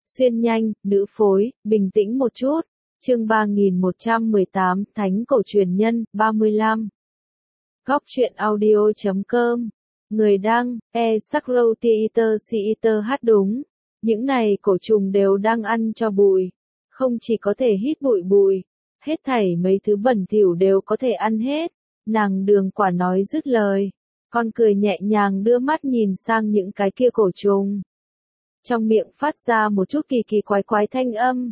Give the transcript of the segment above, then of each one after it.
Xuyên nhanh, nữ phối, bình tĩnh một chút. Chương 3118, Thánh cổ truyền nhân, 35. Góc truyện audio.com. Người đăng, Sakrotheater đúng. Những này cổ trùng đều đang ăn cho bụi. Không chỉ có thể hít bụi, hết thảy mấy thứ bẩn thỉu đều có thể ăn hết. Nàng Đường Quả nói dứt lời. Con cười nhẹ nhàng đưa mắt nhìn sang những cái kia cổ trùng. Trong miệng phát ra một chút kỳ quái thanh âm.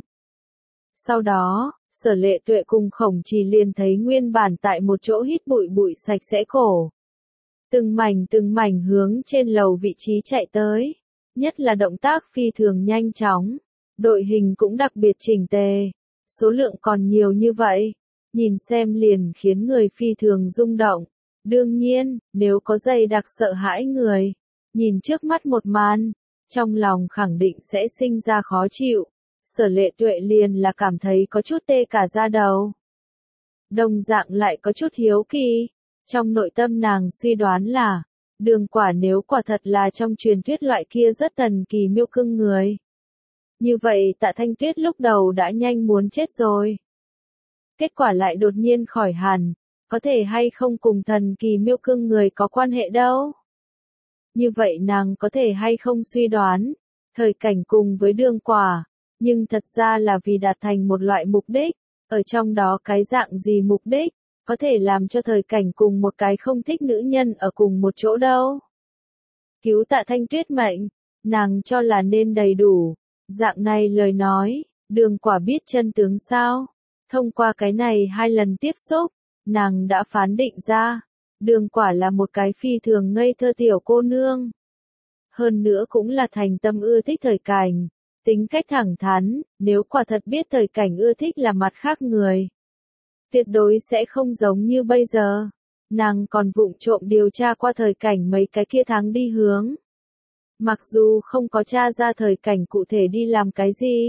Sau đó, Sở Lệ Tuệ cùng Khổng Trì liền thấy nguyên bản tại một chỗ hít bụi sạch sẽ cổ. Từng mảnh hướng trên lầu vị trí chạy tới. Nhất là động tác phi thường nhanh chóng. Đội hình cũng đặc biệt chỉnh tề. Số lượng còn nhiều như vậy. Nhìn xem liền khiến người phi thường rung động. Đương nhiên, nếu có dày đặc sợ hãi người. Nhìn trước mắt một màn. Trong lòng khẳng định sẽ sinh ra khó chịu. Sở Lệ Tuệ liền là cảm thấy có chút tê cả da đầu. Đồng dạng lại có chút hiếu kỳ. Trong nội tâm nàng suy đoán là, Đường Quả nếu quả thật là trong truyền thuyết loại kia rất thần kỳ miêu cưng người. Như vậy Tạ Thanh Tuyết lúc đầu đã nhanh muốn chết rồi. Kết quả lại đột nhiên khỏi hẳn, có thể hay không cùng thần kỳ miêu cưng người có quan hệ đâu. Như vậy nàng có thể hay không suy đoán, thời cảnh cùng với Đường Quả, nhưng thật ra là vì đạt thành một loại mục đích, ở trong đó cái dạng gì mục đích, có thể làm cho thời cảnh cùng một cái không thích nữ nhân ở cùng một chỗ đâu. Cứu Tạ Thanh Tuyết mệnh, nàng cho là nên đầy đủ, dạng này lời nói, Đường Quả biết chân tướng sao, thông qua cái này 2 lần tiếp xúc, nàng đã phán định ra. Đường Quả là một cái phi thường ngây thơ tiểu cô nương. Hơn nữa cũng là thành tâm ưa thích thời cảnh. Tính cách thẳng thắn, nếu quả thật biết thời cảnh ưa thích là mặt khác người. Tuyệt đối sẽ không giống như bây giờ. Nàng còn vụng trộm điều tra qua thời cảnh mấy cái kia tháng đi hướng. Mặc dù không có tra ra thời cảnh cụ thể đi làm cái gì.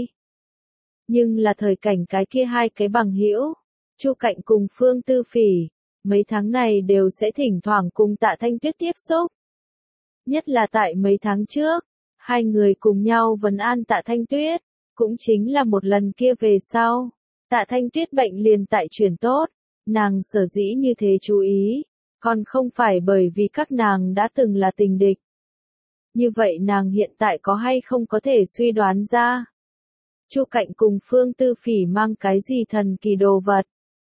Nhưng là thời cảnh cái kia 2 cái bằng hữu, Chu Cạnh cùng Phương Tư Phỉ. Mấy tháng này đều sẽ thỉnh thoảng cùng Tạ Thanh Tuyết tiếp xúc. Nhất là tại mấy tháng trước, 2 người cùng nhau vấn an Tạ Thanh Tuyết, cũng chính là một lần kia về sau. Tạ Thanh Tuyết bệnh liền tại chuyển tốt, nàng sở dĩ như thế chú ý, còn không phải bởi vì các nàng đã từng là tình địch. Như vậy nàng hiện tại có hay không có thể suy đoán ra. Chu Cạnh cùng Phương Tư Phỉ mang cái gì thần kỳ đồ vật.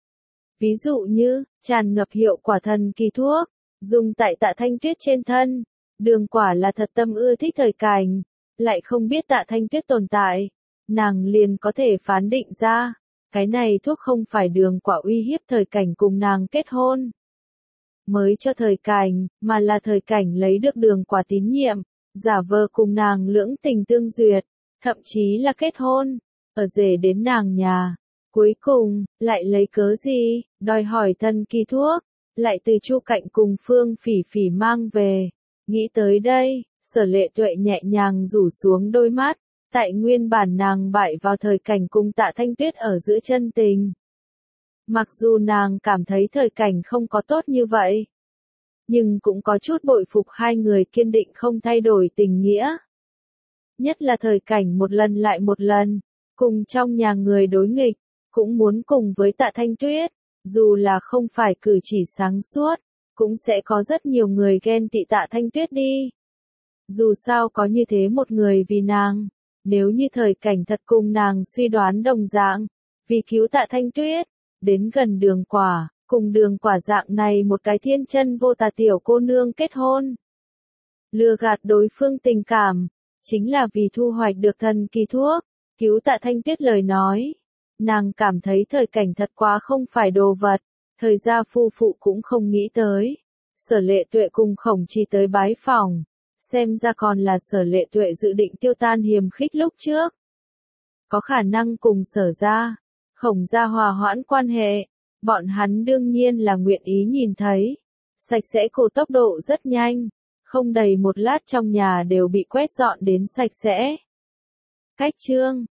Ví dụ như, tràn ngập hiệu quả thần kỳ thuốc, dùng tại Tạ Thanh Tuyết trên thân. Đường Quả là thật tâm ưa thích thời cảnh, lại không biết Tạ Thanh Tuyết tồn tại. Nàng liền có thể phán định ra, cái này thuốc không phải Đường Quả uy hiếp thời cảnh cùng nàng kết hôn. Mới cho thời cảnh, mà là thời cảnh lấy được Đường Quả tín nhiệm, giả vờ cùng nàng lưỡng tình tương duyệt, thậm chí là kết hôn, ở rể đến nàng nhà. Cuối cùng, lại lấy cớ gì, đòi hỏi thần kỳ thuốc, lại từ Chu Cạnh cùng Phương Phỉ Phỉ mang về. Nghĩ tới đây, Sở Lệ Tuệ nhẹ nhàng rủ xuống đôi mắt, tại nguyên bản nàng bại vào thời cảnh cùng Tạ Thanh Tuyết ở giữa chân tình. Mặc dù nàng cảm thấy thời cảnh không có tốt như vậy, nhưng cũng có chút bội phục 2 người kiên định không thay đổi tình nghĩa. Nhất là thời cảnh một lần lại một lần, cùng trong nhà người đối nghịch, cũng muốn cùng với Tạ Thanh Tuyết, dù là không phải cử chỉ sáng suốt, cũng sẽ có rất nhiều người ghen tị Tạ Thanh Tuyết đi. Dù sao có như thế một người vì nàng, nếu như thời cảnh thật cùng nàng suy đoán đồng dạng, vì cứu Tạ Thanh Tuyết, đến gần Đường Quả, cùng Đường Quả dạng này một cái thiên chân vô tà tiểu cô nương kết hôn. Lừa gạt đối phương tình cảm, chính là vì thu hoạch được thần kỳ thuốc, cứu Tạ Thanh Tuyết lời nói. Nàng cảm thấy thời cảnh thật quá không phải đồ vật, thời gia phu phụ cũng không nghĩ tới. Sở Lệ Tuệ cùng Khổng Trì tới bái phòng, xem ra còn là Sở Lệ Tuệ dự định tiêu tan hiềm khích lúc trước. Có khả năng cùng Sở gia, Khổng gia hòa hoãn quan hệ, bọn hắn đương nhiên là nguyện ý nhìn thấy. Sạch sẽ cổ tốc độ rất nhanh, không đầy một lát trong nhà đều bị quét dọn đến sạch sẽ. Cách chương